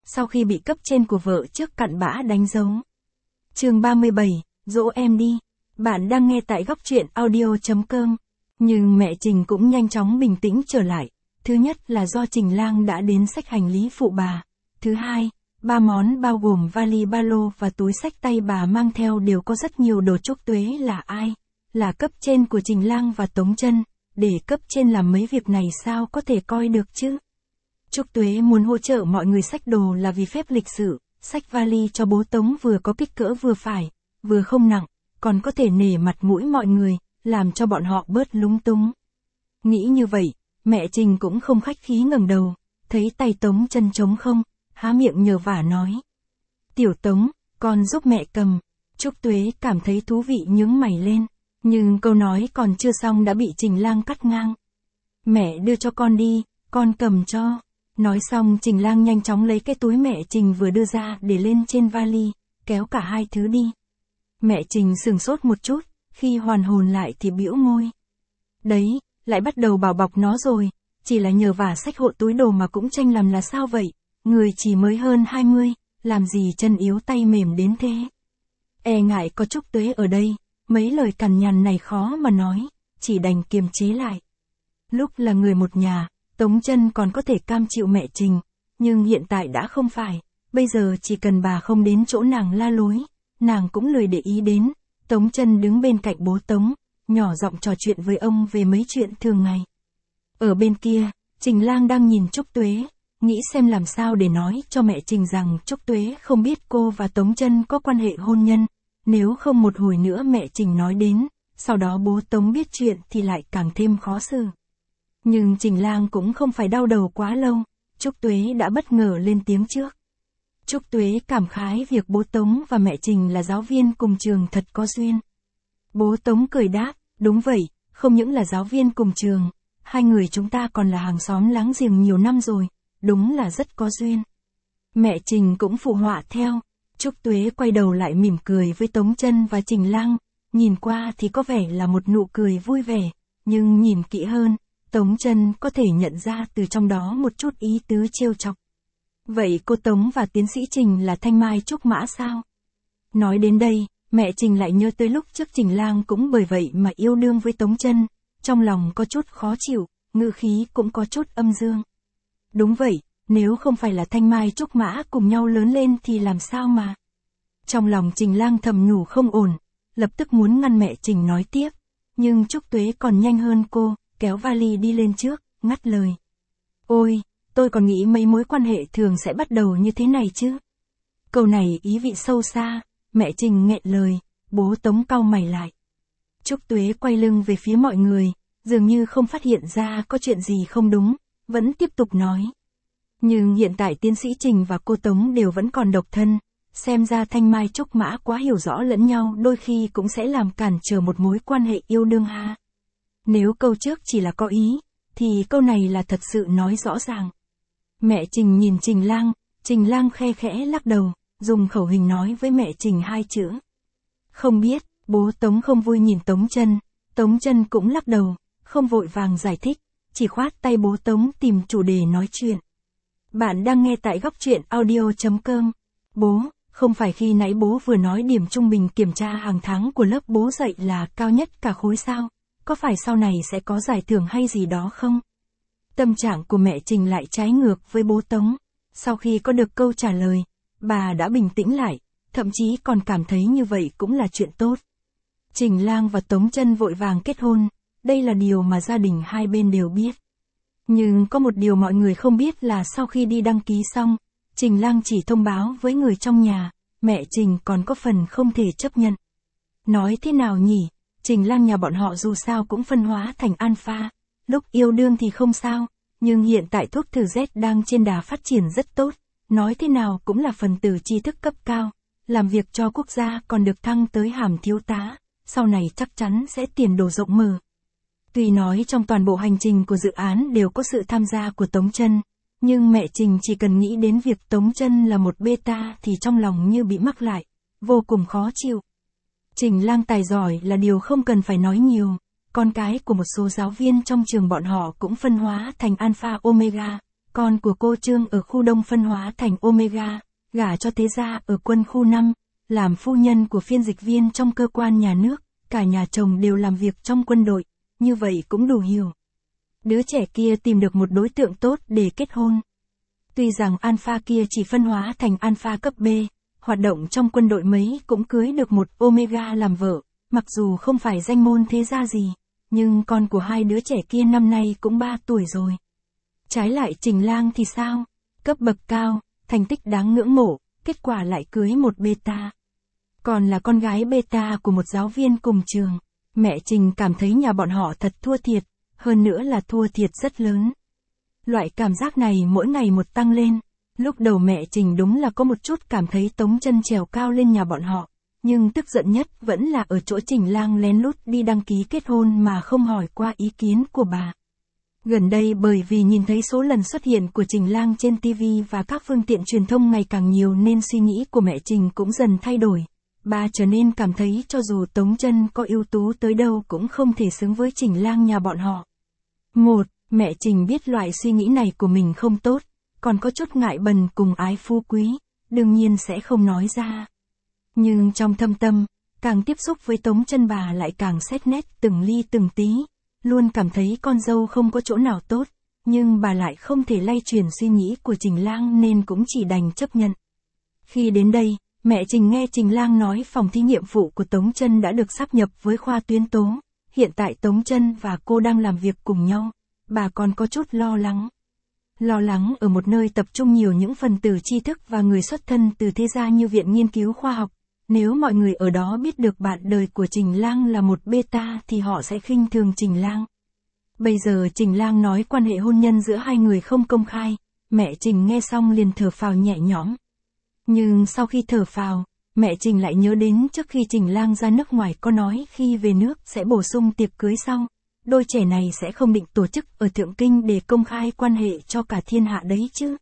sau khi bị cấp trên của vợ trước cặn bã đánh dấu. Chương 37, dỗ em đi. Bạn đang nghe tại góc truyện audio.com. Nhưng mẹ Trình cũng nhanh chóng bình tĩnh trở lại. Thứ nhất là do Trình Lang đã đến xách hành lý phụ bà. Thứ hai, 3 món bao gồm vali ba lô và túi xách tay bà mang theo đều có rất nhiều đồ. Trúc Tuế là ai? Là cấp trên của Trình Lang và Tống Chân. Để cấp trên làm mấy việc này sao có thể coi được chứ? Trúc Tuế muốn hỗ trợ mọi người xách đồ là vì phép lịch sự, xách vali cho bố Tống vừa có kích cỡ vừa phải, vừa không nặng, còn có thể nể mặt mũi mọi người, làm cho bọn họ bớt lúng túng. Nghĩ như vậy, mẹ Trình cũng không khách khí ngẩng đầu, thấy tay Tống Chân trống không, há miệng nhờ vả nói. Tiểu Tống, con giúp mẹ cầm. Trúc Tuế cảm thấy thú vị nhướng mày lên, nhưng câu nói còn chưa xong đã bị Trình Lang cắt ngang. Mẹ đưa cho con đi, con cầm cho. Nói xong Trình Lang nhanh chóng lấy cái túi mẹ Trình vừa đưa ra để lên trên vali, kéo cả hai thứ đi. Mẹ Trình sửng sốt một chút, khi hoàn hồn lại thì bĩu môi. Đấy, lại bắt đầu bảo bọc nó rồi, chỉ là nhờ vả xách hộ túi đồ mà cũng tranh làm là sao vậy, người chỉ mới hơn 20, làm gì chân yếu tay mềm đến thế. E ngại có Trúc Tuế ở đây, mấy lời cằn nhằn này khó mà nói, chỉ đành kiềm chế lại. Lúc là người một nhà, Tống Chân còn có thể cam chịu mẹ Trình, nhưng hiện tại đã không phải, bây giờ chỉ cần bà không đến chỗ nàng la lối, nàng cũng lười để ý đến. Tống Chân đứng bên cạnh bố Tống, nhỏ giọng trò chuyện với ông về mấy chuyện thường ngày. Ở bên kia, Trình Lang đang nhìn Trúc Tuế, nghĩ xem làm sao để nói cho mẹ Trình rằng Trúc Tuế không biết cô và Tống Chân có quan hệ hôn nhân, nếu không một hồi nữa mẹ Trình nói đến, sau đó bố Tống biết chuyện thì lại càng thêm khó xử. Nhưng Trình Lang cũng không phải đau đầu quá lâu, Trúc Tuế đã bất ngờ lên tiếng trước. Trúc Tuế cảm khái việc bố Tống và mẹ Trình là giáo viên cùng trường thật có duyên. Bố Tống cười đáp, đúng vậy, không những là giáo viên cùng trường, hai người chúng ta còn là hàng xóm láng giềng nhiều năm rồi, đúng là rất có duyên. Mẹ Trình cũng phụ họa theo, Trúc Tuế quay đầu lại mỉm cười với Tống Chân và Trình Lang, nhìn qua thì có vẻ là một nụ cười vui vẻ, nhưng nhìn kỹ hơn, Tống Chân có thể nhận ra từ trong đó một chút ý tứ trêu chọc. Vậy cô Tống và tiến sĩ Trình là thanh mai trúc mã sao? Nói đến đây, mẹ Trình lại nhớ tới lúc trước Trình Lang cũng bởi vậy mà yêu đương với Tống Chân, trong lòng có chút khó chịu, ngữ khí cũng có chút âm dương. Đúng vậy, nếu không phải là thanh mai trúc mã cùng nhau lớn lên thì làm sao mà? Trong lòng Trình Lang thầm nhủ không ổn, lập tức muốn ngăn mẹ Trình nói tiếp, nhưng Trúc Tuế còn nhanh hơn cô, kéo vali đi lên trước, ngắt lời. Ôi, tôi còn nghĩ mấy mối quan hệ thường sẽ bắt đầu như thế này chứ. Câu này ý vị sâu xa, mẹ Trình nghẹn lời, bố Tống cau mày lại. Trúc Tuế quay lưng về phía mọi người, dường như không phát hiện ra có chuyện gì không đúng, vẫn tiếp tục nói. Nhưng hiện tại tiến sĩ Trình và cô Tống đều vẫn còn độc thân, xem ra thanh mai trúc mã quá hiểu rõ lẫn nhau đôi khi cũng sẽ làm cản trở một mối quan hệ yêu đương ha. Nếu câu trước chỉ là có ý, thì câu này là thật sự nói rõ ràng. Mẹ Trình nhìn Trình Lang khe khẽ lắc đầu, dùng khẩu hình nói với mẹ Trình hai chữ. Không biết, bố Tống không vui nhìn Tống Chân cũng lắc đầu, không vội vàng giải thích, chỉ khoát tay bố Tống tìm chủ đề nói chuyện. Bạn đang nghe tại góc truyện audio.com. Bố, không phải khi nãy bố vừa nói điểm trung bình kiểm tra hàng tháng của lớp bố dạy là cao nhất cả khối sao? Có phải sau này sẽ có giải thưởng hay gì đó không? Tâm trạng của mẹ Trình lại trái ngược với bố Tống. Sau khi có được câu trả lời, bà đã bình tĩnh lại, thậm chí còn cảm thấy như vậy cũng là chuyện tốt. Trình Lang và Tống Chân vội vàng kết hôn, đây là điều mà gia đình hai bên đều biết. Nhưng có một điều mọi người không biết là sau khi đi đăng ký xong, Trình Lang chỉ thông báo với người trong nhà, mẹ Trình còn có phần không thể chấp nhận. Nói thế nào nhỉ, Trình Lang nhà bọn họ dù sao cũng phân hóa thành alpha, lúc yêu đương thì không sao, nhưng hiện tại thuốc trừ Z đang trên đà phát triển rất tốt, nói thế nào cũng là phần tử tri thức cấp cao, làm việc cho quốc gia còn được thăng tới hàm thiếu tá, sau này chắc chắn sẽ tiền đồ rộng mở. Tuy nói trong toàn bộ hành trình của dự án đều có sự tham gia của Tống Chân, nhưng mẹ Trình chỉ cần nghĩ đến việc Tống Chân là một beta thì trong lòng như bị mắc lại, vô cùng khó chịu. Trình Lang tài giỏi là điều không cần phải nói nhiều, con cái của một số giáo viên trong trường bọn họ cũng phân hóa thành alpha omega, con của cô Trương ở khu Đông phân hóa thành Omega, gả cho thế gia ở quân khu 5, làm phu nhân của phiên dịch viên trong cơ quan nhà nước, cả nhà chồng đều làm việc trong quân đội, như vậy cũng đủ hiểu. Đứa trẻ kia tìm được một đối tượng tốt để kết hôn. Tuy rằng Alpha kia chỉ phân hóa thành Alpha cấp B, hoạt động trong quân đội mấy cũng cưới được một Omega làm vợ, mặc dù không phải danh môn thế gia gì, nhưng con của hai đứa trẻ kia năm nay cũng 3 tuổi rồi. Trái lại Trình Lang thì sao? Cấp bậc cao, thành tích đáng ngưỡng mộ, kết quả lại cưới một beta. Còn là con gái beta của một giáo viên cùng trường. Mẹ Trình cảm thấy nhà bọn họ thật thua thiệt, hơn nữa là thua thiệt rất lớn. Loại cảm giác này mỗi ngày một tăng lên. Lúc đầu mẹ Trình đúng là có một chút cảm thấy Tống Chân trèo cao lên nhà bọn họ, nhưng tức giận nhất vẫn là ở chỗ Trình Lang lén lút đi đăng ký kết hôn mà không hỏi qua ý kiến của bà. Gần đây bởi vì nhìn thấy số lần xuất hiện của Trình Lang trên TV và các phương tiện truyền thông ngày càng nhiều nên suy nghĩ của mẹ Trình cũng dần thay đổi. Bà trở nên cảm thấy cho dù Tống Chân có ưu tú tới đâu cũng không thể xứng với Trình Lang nhà bọn họ. Mẹ Trình biết loại suy nghĩ này của mình không tốt, còn có chút ngại bần cùng ái phú quý, đương nhiên sẽ không nói ra. Nhưng trong thâm tâm, càng tiếp xúc với Tống Chân bà lại càng xét nét từng ly từng tí, luôn cảm thấy con dâu không có chỗ nào tốt, nhưng bà lại không thể lay chuyển suy nghĩ của Trình Lang nên cũng chỉ đành chấp nhận. Khi đến đây, mẹ Trình nghe Trình Lang nói phòng thí nghiệm phụ của Tống Chân đã được sáp nhập với khoa tuyến tố, hiện tại Tống Chân và cô đang làm việc cùng nhau, bà còn có chút lo lắng. Lo lắng ở một nơi tập trung nhiều những phần tử tri thức và người xuất thân từ thế gia như Viện Nghiên cứu Khoa học, nếu mọi người ở đó biết được bạn đời của Trình Lang là một beta thì họ sẽ khinh thường Trình Lang. Bây giờ Trình Lang nói quan hệ hôn nhân giữa hai người không công khai, mẹ Trình nghe xong liền thở phào nhẹ nhõm. Nhưng sau khi thở phào, mẹ Trình lại nhớ đến trước khi Trình Lang ra nước ngoài có nói khi về nước sẽ bổ sung tiệc cưới sau, đôi trẻ này sẽ không định tổ chức ở Thượng Kinh để công khai quan hệ cho cả thiên hạ đấy chứ.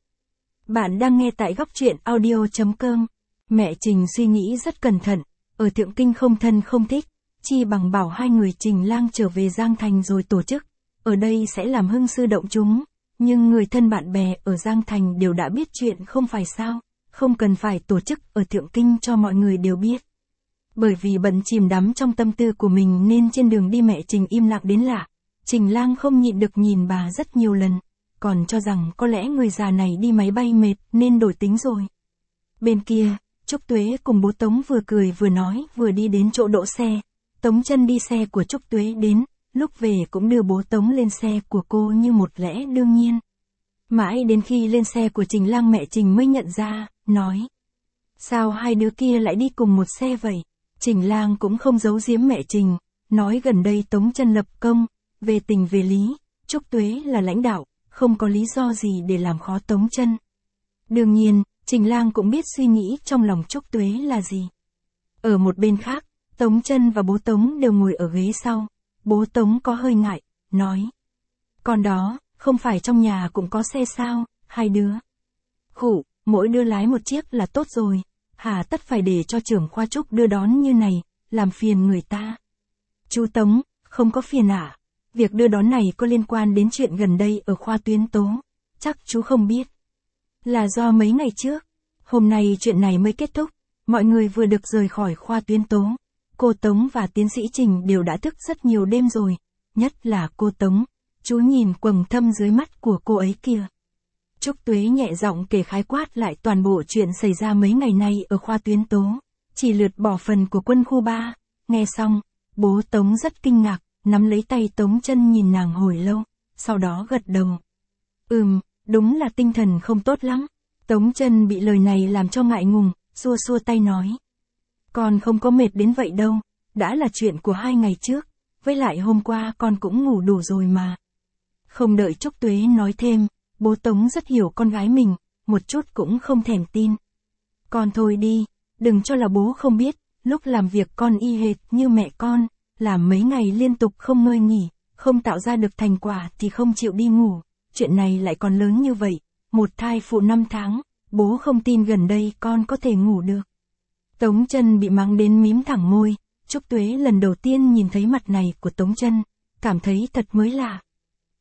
Bạn đang nghe tại góc truyện audio.com. Mẹ Trình suy nghĩ rất cẩn thận, ở Thượng Kinh không thân không thích, chi bằng bảo hai người Trình Lang trở về Giang Thành rồi tổ chức, ở đây sẽ làm hưng sư động chúng, nhưng người thân bạn bè ở Giang Thành đều đã biết chuyện không phải sao, không cần phải tổ chức ở Thượng Kinh cho mọi người đều biết. Bởi vì bận chìm đắm trong tâm tư của mình nên trên đường đi mẹ Trình im lặng đến lạ, Trình Lang không nhịn được nhìn bà rất nhiều lần, còn cho rằng có lẽ người già này đi máy bay mệt nên đổi tính rồi. Bên kia, Trúc Tuế cùng bố Tống vừa cười vừa nói vừa đi đến chỗ đỗ xe, Tống Chân đi xe của Trúc Tuế đến, lúc về cũng đưa bố Tống lên xe của cô như một lẽ đương nhiên. Mãi đến khi lên xe của Trình Lang mẹ Trình mới nhận ra, nói: sao hai đứa kia lại đi cùng một xe vậy? Trình Lang cũng không giấu giếm mẹ Trình, nói gần đây Tống Chân lập công, về tình về lý, Trúc Tuế là lãnh đạo, không có lý do gì để làm khó Tống Chân. Đương nhiên, Trình Lang cũng biết suy nghĩ trong lòng Trúc Tuế là gì. Ở một bên khác, Tống Chân và bố Tống đều ngồi ở ghế sau, bố Tống có hơi ngại, nói: con đó, không phải trong nhà cũng có xe sao, hai đứa. Mỗi đứa lái một chiếc là tốt rồi, hà tất phải để cho trưởng khoa Trúc đưa đón như này, làm phiền người ta. Chú Tống, không có phiền à? Việc đưa đón này có liên quan đến chuyện gần đây ở khoa tuyến tố, chắc chú không biết. Là do mấy ngày trước, hôm nay chuyện này mới kết thúc, mọi người vừa được rời khỏi khoa tuyến tố. Cô Tống và tiến sĩ Trình đều đã thức rất nhiều đêm rồi, nhất là cô Tống, chú nhìn quầng thâm dưới mắt của cô ấy kìa. Trúc Tuế nhẹ giọng kể khái quát lại toàn bộ chuyện xảy ra mấy ngày nay ở khoa tuyến tố, chỉ lượt bỏ phần của quân khu 3, nghe xong, bố Tống rất kinh ngạc, nắm lấy tay Tống Chân nhìn nàng hồi lâu, sau đó gật đầu. Đúng là tinh thần không tốt lắm. Tống Chân bị lời này làm cho ngại ngùng, xua xua tay nói: con không có mệt đến vậy đâu, đã là chuyện của 2 ngày trước, với lại hôm qua con cũng ngủ đủ rồi mà. Không đợi Trúc Tuế nói thêm, bố Tống rất hiểu con gái mình, một chút cũng không thèm tin. Con thôi đi, đừng cho là bố không biết, lúc làm việc con y hệt như mẹ con, làm mấy ngày liên tục không ngơi nghỉ, không tạo ra được thành quả thì không chịu đi ngủ, chuyện này lại còn lớn như vậy, một thai phụ 5 tháng, bố không tin gần đây con có thể ngủ được. Tống Chân bị mắng đến mím thẳng môi, Trúc Tuế lần đầu tiên nhìn thấy mặt này của Tống Chân, cảm thấy thật mới lạ.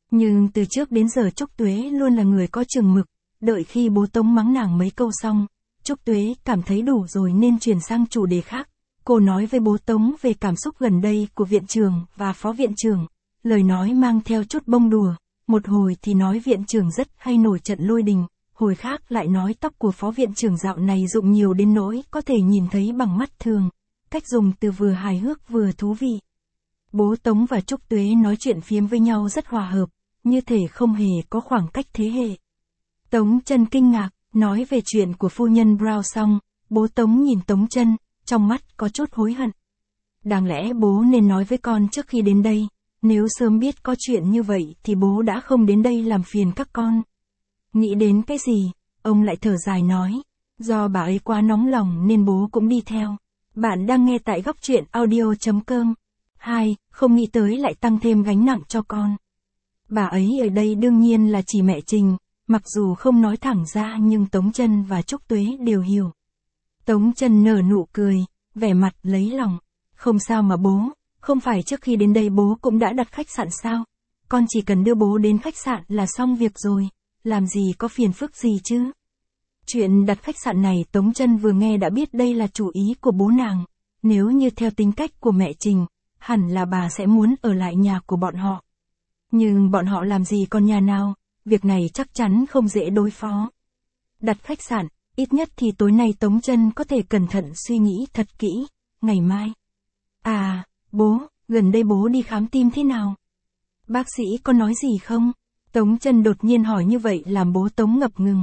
Nhưng từ trước đến giờ Trúc Tuế luôn là người có chừng mực, đợi khi bố Tống mắng nàng mấy câu xong, Trúc Tuế cảm thấy đủ rồi nên chuyển sang chủ đề khác. Cô nói với bố Tống về cảm xúc gần đây của viện trưởng và phó viện trưởng, lời nói mang theo chút bông đùa, một hồi thì nói viện trưởng rất hay nổi trận lôi đình, hồi khác lại nói tóc của phó viện trưởng dạo này rụng nhiều đến nỗi có thể nhìn thấy bằng mắt thường, cách dùng từ vừa hài hước vừa thú vị. Bố Tống và Trúc Tuế nói chuyện phiếm với nhau rất hòa hợp, như thể không hề có khoảng cách thế hệ. Tống Chân kinh ngạc, nói về chuyện của phu nhân Brown xong, bố Tống nhìn Tống Chân, trong mắt có chút hối hận. Đáng lẽ bố nên nói với con trước khi đến đây, nếu sớm biết có chuyện như vậy thì bố đã không đến đây làm phiền các con. Nghĩ đến cái gì, ông lại thở dài nói, do bà ấy quá nóng lòng nên bố cũng đi theo. Bạn đang nghe tại góc truyện audio.com. 2. Không nghĩ tới lại tăng thêm gánh nặng cho con. Bà ấy ở đây đương nhiên là chỉ mẹ Trình, mặc dù không nói thẳng ra nhưng Tống Chân và Trúc Tuế đều hiểu. Tống Chân nở nụ cười, vẻ mặt lấy lòng. Không sao mà bố, không phải trước khi đến đây bố cũng đã đặt khách sạn sao? Con chỉ cần đưa bố đến khách sạn là xong việc rồi, làm gì có phiền phức gì chứ? Chuyện đặt khách sạn này Tống Chân vừa nghe đã biết đây là chủ ý của bố nàng. Nếu như theo tính cách của mẹ Trình, hẳn là bà sẽ muốn ở lại nhà của bọn họ. Nhưng bọn họ làm gì còn nhà nào, việc này chắc chắn không dễ đối phó. Đặt khách sạn, ít nhất thì tối nay Tống Chân có thể cẩn thận suy nghĩ thật kỹ, ngày mai. À, bố, gần đây bố đi khám tim thế nào? Bác sĩ có nói gì không? Tống Chân đột nhiên hỏi như vậy làm bố Tống ngập ngừng.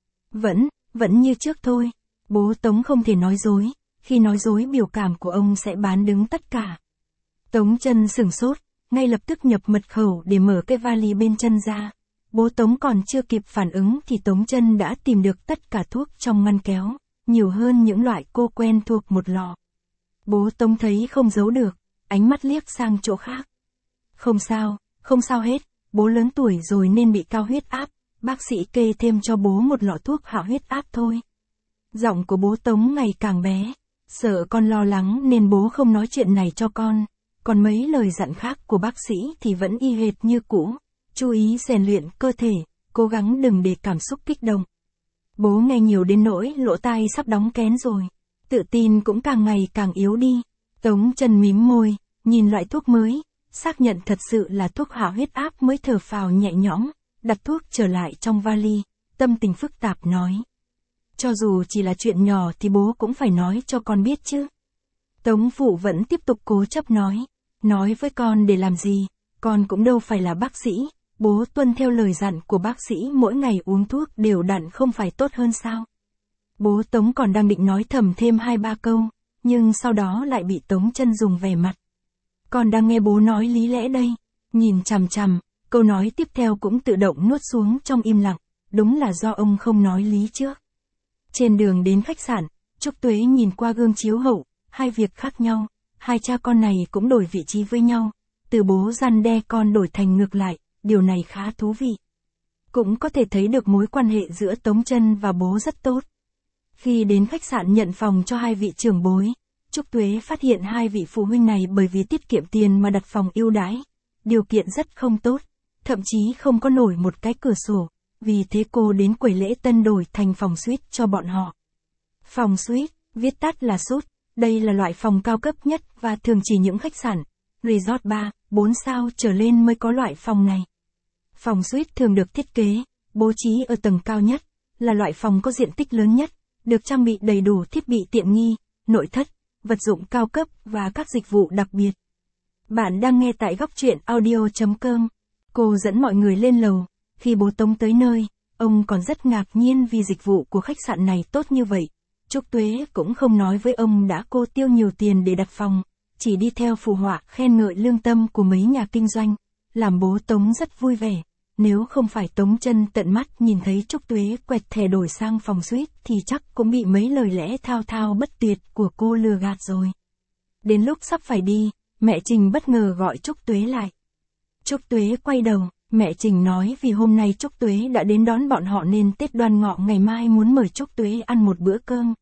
Vẫn như trước thôi. Bố Tống không thể nói dối, khi nói dối biểu cảm của ông sẽ bán đứng tất cả. Tống Chân sửng sốt, ngay lập tức nhập mật khẩu để mở cái vali bên chân ra. Bố Tống còn chưa kịp phản ứng thì Tống Chân đã tìm được tất cả thuốc trong ngăn kéo, nhiều hơn những loại cô quen thuộc một lọ. Bố Tống thấy không giấu được, ánh mắt liếc sang chỗ khác. Không sao hết, bố lớn tuổi rồi nên bị cao huyết áp, bác sĩ kê thêm cho bố một lọ thuốc hạ huyết áp thôi. Giọng của bố Tống ngày càng bé, sợ con lo lắng nên bố không nói chuyện này cho con. Còn mấy lời dặn khác của bác sĩ thì vẫn y hệt như cũ, chú ý rèn luyện cơ thể, cố gắng đừng để cảm xúc kích động. Bố nghe nhiều đến nỗi lỗ tai sắp đóng kén rồi, tự tin cũng càng ngày càng yếu đi. Tống Chân mím môi, nhìn loại thuốc mới, xác nhận thật sự là thuốc hạ huyết áp mới thở phào nhẹ nhõm, đặt thuốc trở lại trong vali, tâm tình phức tạp nói. Cho dù chỉ là chuyện nhỏ thì bố cũng phải nói cho con biết chứ. Tống Phụ vẫn tiếp tục cố chấp nói với con để làm gì, con cũng đâu phải là bác sĩ, bố tuân theo lời dặn của bác sĩ mỗi ngày uống thuốc đều đặn không phải tốt hơn sao. Bố Tống còn đang định nói thầm thêm 2-3 câu, nhưng sau đó lại bị Tống Chân dùng vẻ mặt. Con đang nghe bố nói lý lẽ đây, nhìn chằm chằm, câu nói tiếp theo cũng tự động nuốt xuống trong im lặng, đúng là do ông không nói lý trước. Trên đường đến khách sạn, Trúc Tuế nhìn qua gương chiếu hậu, hai việc khác nhau, hai cha con này cũng đổi vị trí với nhau, từ bố răn đe con đổi thành ngược lại, điều này khá thú vị. Cũng có thể thấy được mối quan hệ giữa Tống Chân và bố rất tốt. Khi đến khách sạn nhận phòng cho hai vị trưởng bối, Trúc Tuế phát hiện hai vị phụ huynh này bởi vì tiết kiệm tiền mà đặt phòng ưu đãi, điều kiện rất không tốt, thậm chí không có nổi một cái cửa sổ, vì thế cô đến quầy lễ tân đổi thành phòng suite cho bọn họ. Phòng suite, viết tắt là suite, đây là loại phòng cao cấp nhất và thường chỉ những khách sạn, resort 3, 4 sao trở lên mới có loại phòng này. Phòng suite thường được thiết kế, bố trí ở tầng cao nhất, là loại phòng có diện tích lớn nhất, được trang bị đầy đủ thiết bị tiện nghi, nội thất, vật dụng cao cấp và các dịch vụ đặc biệt. Bạn đang nghe tại góc truyện audio.com. Cô dẫn mọi người lên lầu, khi bố Tống tới nơi, ông còn rất ngạc nhiên vì dịch vụ của khách sạn này tốt như vậy. Trúc Tuế cũng không nói với ông đã cô tiêu nhiều tiền để đặt phòng, chỉ đi theo phù họa khen ngợi lương tâm của mấy nhà kinh doanh, làm bố Tống rất vui vẻ. Nếu không phải Tống Chân tận mắt nhìn thấy Trúc Tuế quẹt thẻ đổi sang phòng suite thì chắc cũng bị mấy lời lẽ thao thao bất tuyệt của cô lừa gạt rồi. Đến lúc sắp phải đi, mẹ Trình bất ngờ gọi Trúc Tuế lại. Trúc Tuế quay đầu, mẹ Trình nói vì hôm nay Trúc Tuế đã đến đón bọn họ nên Tết Đoan Ngọ ngày mai muốn mời Trúc Tuế ăn một bữa cơm.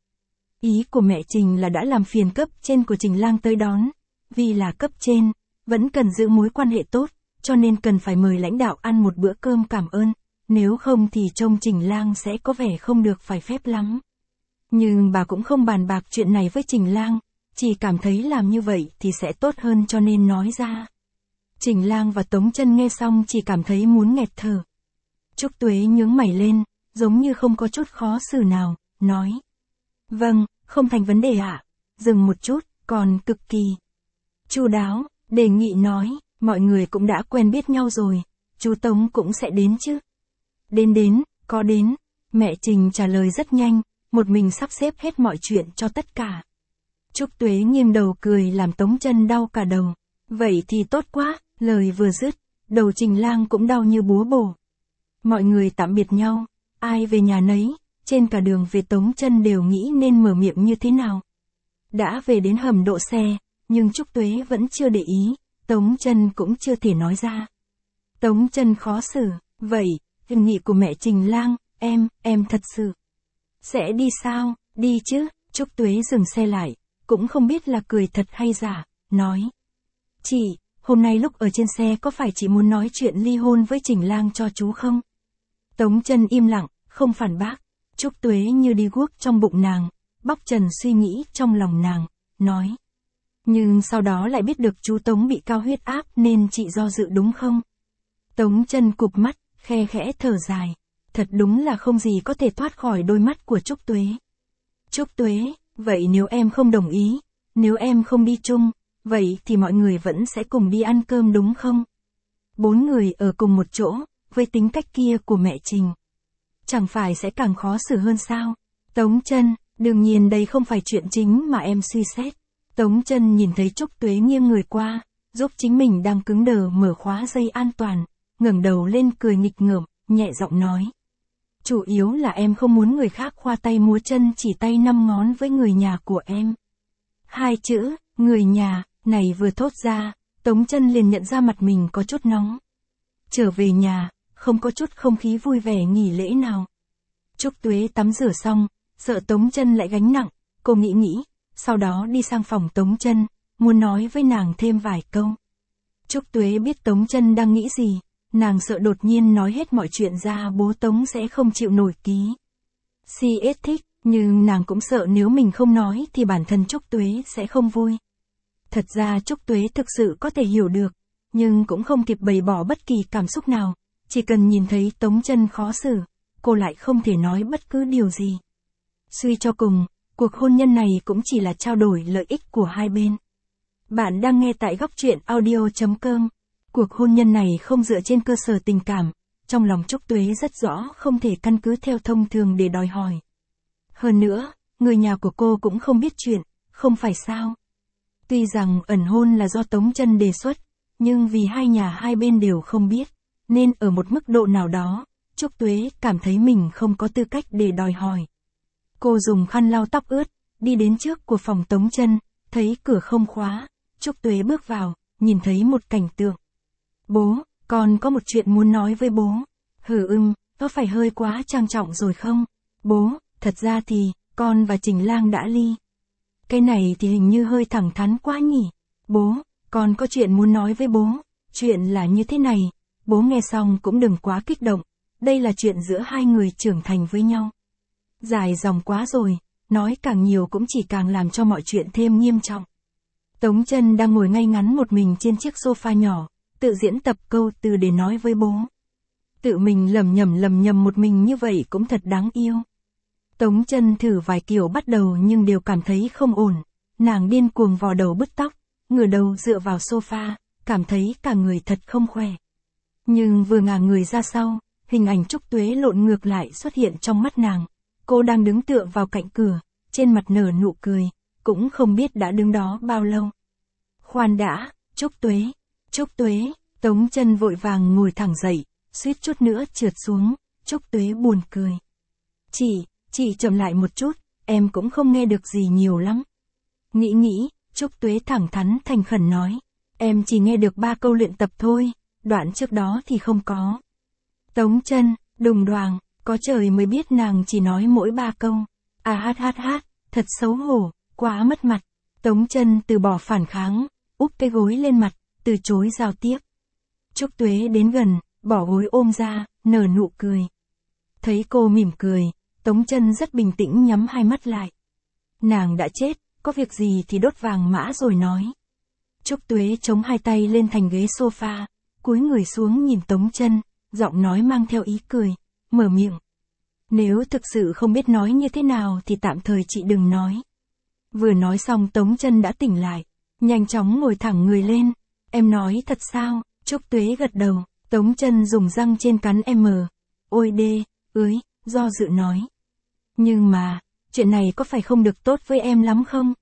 Ý của mẹ Trình là đã làm phiền cấp trên của Trình Lang tới đón, vì là cấp trên, vẫn cần giữ mối quan hệ tốt, cho nên cần phải mời lãnh đạo ăn một bữa cơm cảm ơn, nếu không thì trông Trình Lang sẽ có vẻ không được phải phép lắm. Nhưng bà cũng không bàn bạc chuyện này với Trình Lang, chỉ cảm thấy làm như vậy thì sẽ tốt hơn cho nên nói ra. Trình Lang và Tống Chân nghe xong chỉ cảm thấy muốn nghẹt thở. Trúc Tuế nhướng mày lên, giống như không có chút khó xử nào, nói. Vâng, không thành vấn đề ạ. Dừng một chút, còn cực kỳ chu đáo, đề nghị nói, mọi người cũng đã quen biết nhau rồi, chú Tống cũng sẽ đến chứ. Đến, có đến. Mẹ Trình trả lời rất nhanh, một mình sắp xếp hết mọi chuyện cho tất cả. Trúc Tuế nghiêng đầu cười làm Tống Chân đau cả đầu. Vậy thì tốt quá, lời vừa dứt, đầu Trình Lang cũng đau như búa bổ. Mọi người tạm biệt nhau, ai về nhà nấy, trên cả đường về Tống Chân đều nghĩ nên mở miệng như thế nào. Đã về đến hầm đỗ xe, nhưng Trúc Tuế vẫn chưa để ý, Tống Chân cũng chưa thể nói ra. Tống Chân khó xử, vậy, đề nghị của mẹ Trình Lang, em thật sự sẽ đi sao? Đi chứ. Trúc Tuế dừng xe lại, cũng không biết là cười thật hay giả, nói. Chị, hôm nay lúc ở trên xe có phải chị muốn nói chuyện ly hôn với Trình Lang cho chú không? Tống Chân im lặng, không phản bác. Trúc Tuế như đi guốc trong bụng nàng, bóc trần suy nghĩ trong lòng nàng, nói. Nhưng sau đó lại biết được chú Tống bị cao huyết áp nên chị do dự đúng không? Tống Chân cụp mắt, khe khẽ thở dài. Thật đúng là không gì có thể thoát khỏi đôi mắt của Trúc Tuế. Trúc Tuế, vậy nếu em không đồng ý, nếu em không đi chung, vậy thì mọi người vẫn sẽ cùng đi ăn cơm đúng không? 4 người ở cùng một chỗ, với tính cách kia của mẹ Trình. Chẳng phải sẽ càng khó xử hơn sao? Tống Chân, đương nhiên đây không phải chuyện chính mà em suy xét. Tống Chân nhìn thấy Trúc Tuế nghiêng người qua, giúp chính mình đang cứng đờ mở khóa dây an toàn, ngẩng đầu lên cười nghịch ngợm, nhẹ giọng nói. Chủ yếu là em không muốn người khác khoa tay múa chân chỉ tay 5 ngón với người nhà của em. 2 chữ, người nhà, này vừa thốt ra, Tống Chân liền nhận ra mặt mình có chút nóng. Trở về nhà, không có chút không khí vui vẻ nghỉ lễ nào. Trúc Tuế tắm rửa xong, sợ Tống Chân lại gánh nặng, cô nghĩ, sau đó đi sang phòng Tống Chân, muốn nói với nàng thêm vài câu. Trúc Tuế biết Tống Chân đang nghĩ gì, nàng sợ đột nhiên nói hết mọi chuyện ra bố Tống sẽ không chịu nổi ký. CS thích, nhưng nàng cũng sợ nếu mình không nói thì bản thân Trúc Tuế sẽ không vui. Thật ra Trúc Tuế thực sự có thể hiểu được, nhưng cũng không kịp bày bỏ bất kỳ cảm xúc nào, chỉ cần nhìn thấy Tống Chân khó xử, cô lại không thể nói bất cứ điều gì. Suy cho cùng, cuộc hôn nhân này cũng chỉ là trao đổi lợi ích của hai bên. Bạn đang nghe tại góc truyện audio.com. Cuộc hôn nhân này không dựa trên cơ sở tình cảm, trong lòng Trúc Tuế rất rõ không thể căn cứ theo thông thường để đòi hỏi. Hơn nữa, người nhà của cô cũng không biết chuyện, không phải sao. Tuy rằng ẩn hôn là do Tống Chân đề xuất, nhưng vì hai nhà hai bên đều không biết, nên ở một mức độ nào đó, Trúc Tuế cảm thấy mình không có tư cách để đòi hỏi. Cô dùng khăn lau tóc ướt, đi đến trước của phòng Tống Chân, thấy cửa không khóa, Trúc Tuế bước vào, nhìn thấy một cảnh tượng. Bố, con có một chuyện muốn nói với bố. Có phải hơi quá trang trọng rồi không? Bố, thật ra thì, con và Trình Lang đã ly. Cái này thì hình như hơi thẳng thắn quá nhỉ. Bố, con có chuyện muốn nói với bố. Chuyện là như thế này, bố nghe xong cũng đừng quá kích động. Đây là chuyện giữa hai người trưởng thành với nhau. Dài dòng quá rồi, nói càng nhiều cũng chỉ càng làm cho mọi chuyện thêm nghiêm trọng. Tống Chân đang ngồi ngay ngắn một mình trên chiếc sofa nhỏ, tự diễn tập câu từ để nói với bố. Tự mình lầm nhầm một mình như vậy cũng thật đáng yêu. Tống Chân thử vài kiểu bắt đầu nhưng đều cảm thấy không ổn. Nàng điên cuồng vò đầu bứt tóc, ngửa đầu dựa vào sofa, cảm thấy cả người thật không khỏe. Nhưng vừa ngả người ra sau, hình ảnh Trúc Tuế lộn ngược lại xuất hiện trong mắt nàng. Cô đang đứng tựa vào cạnh cửa, trên mặt nở nụ cười, cũng không biết đã đứng đó bao lâu. Khoan đã, Trúc Tuế, Tống Chân vội vàng ngồi thẳng dậy, suýt chút nữa trượt xuống, Trúc Tuế buồn cười. Chị chậm lại một chút, em cũng không nghe được gì nhiều lắm. Nghĩ, Trúc Tuế thẳng thắn thành khẩn nói, em chỉ nghe được 3 câu luyện tập thôi, đoạn trước đó thì không có. Tống Chân, đùng đoàng, có trời mới biết nàng chỉ nói mỗi 3 câu. Thật xấu hổ, quá mất mặt. Tống Chân từ bỏ phản kháng, úp cái gối lên mặt, từ chối giao tiếp. Trúc Tuế đến gần, bỏ gối ôm ra, nở nụ cười. Thấy cô mỉm cười, Tống Chân rất bình tĩnh nhắm hai mắt lại. Nàng đã chết, có việc gì thì đốt vàng mã rồi nói. Trúc Tuế chống hai tay lên thành ghế sofa, cúi người xuống nhìn Tống Chân, giọng nói mang theo ý cười, mở miệng. Nếu thực sự không biết nói như thế nào thì tạm thời chị đừng nói. Vừa nói xong Tống Chân đã tỉnh lại, nhanh chóng ngồi thẳng người lên. Em nói thật sao? Trúc Tuế gật đầu, Tống Chân dùng răng trên cắn M. Ôi đê, do dự nói. Nhưng mà, chuyện này có phải không được tốt với em lắm không?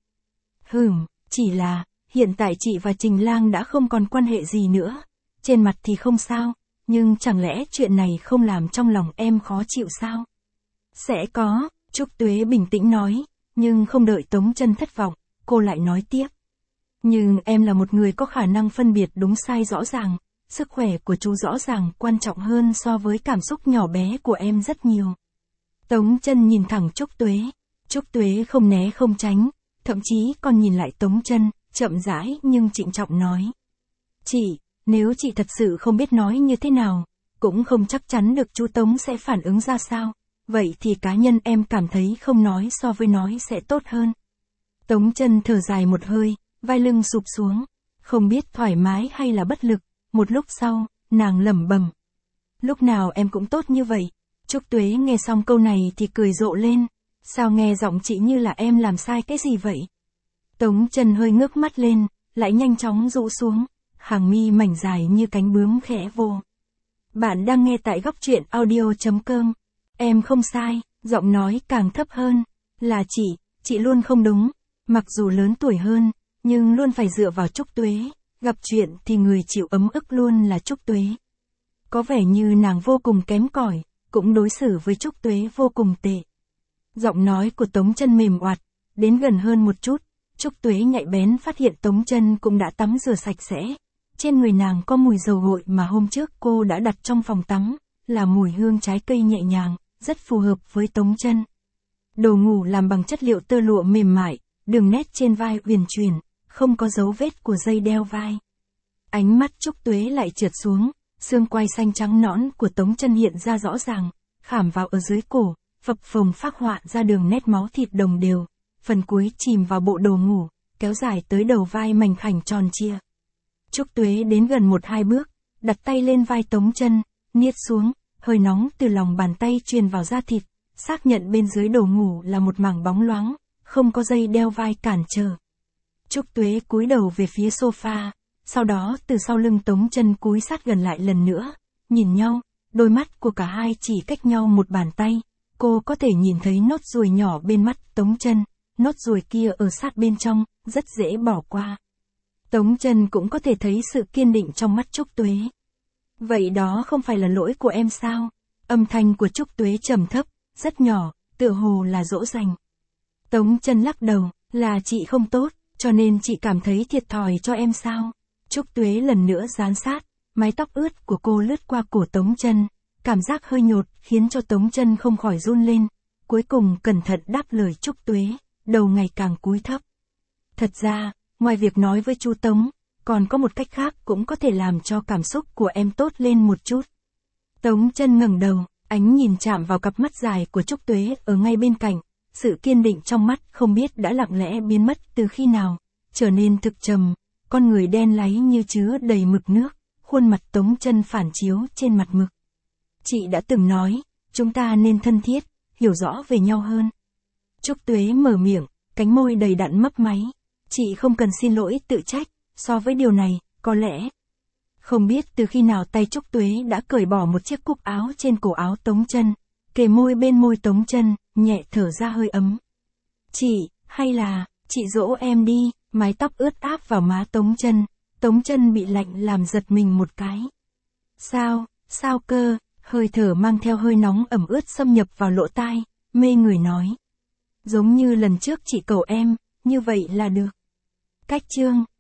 Chỉ là, hiện tại chị và Trình Lang đã không còn quan hệ gì nữa. Trên mặt thì không sao, nhưng chẳng lẽ chuyện này không làm trong lòng em khó chịu sao? Sẽ có, Trúc Tuế bình tĩnh nói, nhưng không đợi Tống Chân thất vọng, cô lại nói tiếp. Nhưng em là một người có khả năng phân biệt đúng sai rõ ràng, sức khỏe của chú rõ ràng quan trọng hơn so với cảm xúc nhỏ bé của em rất nhiều. Tống Chân nhìn thẳng Trúc Tuế không né không tránh, thậm chí còn nhìn lại Tống Chân, chậm rãi nhưng trịnh trọng nói. Chị, nếu chị thật sự không biết nói như thế nào, cũng không chắc chắn được chú Tống sẽ phản ứng ra sao, vậy thì cá nhân em cảm thấy không nói so với nói sẽ tốt hơn. Tống Chân thở dài một hơi, vai lưng sụp xuống, không biết thoải mái hay là bất lực, một lúc sau, nàng lẩm bẩm. Lúc nào em cũng tốt như vậy. Trúc Tuế nghe xong câu này thì cười rộ lên, sao nghe giọng chị như là em làm sai cái gì vậy? Tống Chân hơi ngước mắt lên, lại nhanh chóng rũ xuống, hàng mi mảnh dài như cánh bướm khẽ vô. Bạn đang nghe tại góc truyện audio.com. Em không sai, giọng nói càng thấp hơn, là chị luôn không đúng, mặc dù lớn tuổi hơn, nhưng luôn phải dựa vào Trúc Tuế, gặp chuyện thì người chịu ấm ức luôn là Trúc Tuế. Có vẻ như nàng vô cùng kém cỏi, cũng đối xử với Trúc Tuế vô cùng tệ. Giọng nói của Tống Chân mềm oặt, đến gần hơn một chút, Trúc Tuế nhạy bén phát hiện Tống Chân cũng đã tắm rửa sạch sẽ. Trên người nàng có mùi dầu gội mà hôm trước cô đã đặt trong phòng tắm, là mùi hương trái cây nhẹ nhàng, rất phù hợp với Tống Chân. Đồ ngủ làm bằng chất liệu tơ lụa mềm mại, đường nét trên vai uyển chuyển, không có dấu vết của dây đeo vai. Ánh mắt Trúc Tuế lại trượt xuống, xương quai xanh trắng nõn của Tống Chân hiện ra rõ ràng, khảm vào ở dưới cổ, phập phồng phác họa ra đường nét máu thịt đồng đều, phần cuối chìm vào bộ đồ ngủ, kéo dài tới đầu vai mảnh khảnh tròn trịa. Trúc Tuế đến gần 1-2 bước, đặt tay lên vai Tống Chân, niết xuống, hơi nóng từ lòng bàn tay truyền vào da thịt, xác nhận bên dưới đồ ngủ là một mảng bóng loáng, không có dây đeo vai cản trở. Trúc Tuế cúi đầu về phía sofa, sau đó từ sau lưng Tống Chân cúi sát gần lại lần nữa, nhìn nhau, đôi mắt của cả hai chỉ cách nhau một bàn tay, cô có thể nhìn thấy nốt ruồi nhỏ bên mắt Tống Chân, nốt ruồi kia ở sát bên trong, rất dễ bỏ qua. Tống Chân cũng có thể thấy sự kiên định trong mắt Trúc Tuế. Vậy đó không phải là lỗi của em sao? Âm thanh của Trúc Tuế trầm thấp, rất nhỏ, tựa hồ là dỗ dành. Tống Chân lắc đầu, là chị không tốt, cho nên chị cảm thấy thiệt thòi cho em sao? Trúc Tuế lần nữa dán sát, mái tóc ướt của cô lướt qua cổ Tống Chân, cảm giác hơi nhột khiến cho Tống Chân không khỏi run lên, cuối cùng cẩn thận đáp lời Trúc Tuế, đầu ngày càng cúi thấp. Thật ra, ngoài việc nói với chú Tống, còn có một cách khác cũng có thể làm cho cảm xúc của em tốt lên một chút. Tống Chân ngẩng đầu, ánh nhìn chạm vào cặp mắt dài của Trúc Tuế ở ngay bên cạnh, sự kiên định trong mắt không biết đã lặng lẽ biến mất từ khi nào, trở nên thực trầm, con người đen láy như chứa đầy mực nước, khuôn mặt Tống Chân phản chiếu trên mặt mực. Chị đã từng nói, chúng ta nên thân thiết, hiểu rõ về nhau hơn. Trúc Tuế mở miệng, cánh môi đầy đặn mấp máy. Chị không cần xin lỗi tự trách, so với điều này, có lẽ. Không biết từ khi nào tay Trúc Tuế đã cởi bỏ một chiếc cúc áo trên cổ áo Tống Chân, kề môi bên môi Tống Chân, nhẹ thở ra hơi ấm. Chị, hay là, chị dỗ em đi, mái tóc ướt áp vào má Tống Chân bị lạnh làm giật mình một cái. Sao cơ, hơi thở mang theo hơi nóng ẩm ướt xâm nhập vào lỗ tai, mê người nói. Giống như lần trước chị cầu em, như vậy là được. Cách chương